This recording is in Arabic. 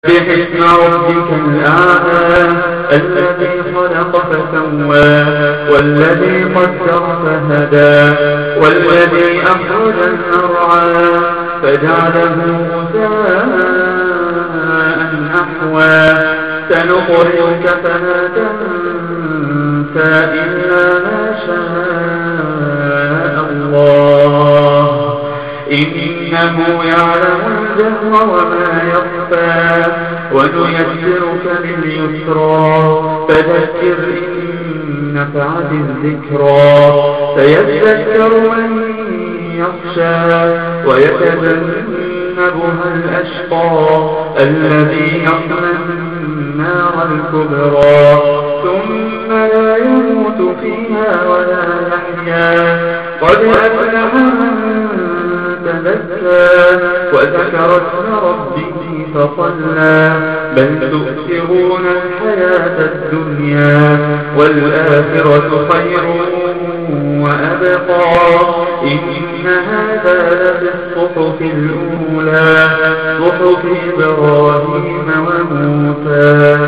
باسم ربك الأعلى الذي خلق فسوى والذي قدر فهدى والذي أخرج المرعى فجعله غثاء أحوى سنقرئك فلا تنسى إلا ما شاء الله إنه يعلم الجهر وما يخفى ونيسرك لليسرى فذكر إن نفعت الذكرى سيذكر من يخشى ويتجنبها الأشقى الذي يصلى النار الكبرى ثم لا يموت فيها ولا يحيا قد أفلح من تزكى وذكر اسم ربه فصلى بل تؤثرون الحياة الدنيا والآخرة خير وأبقى إن هذا لفي الصحف الأولى صحف إبراهيم وموسى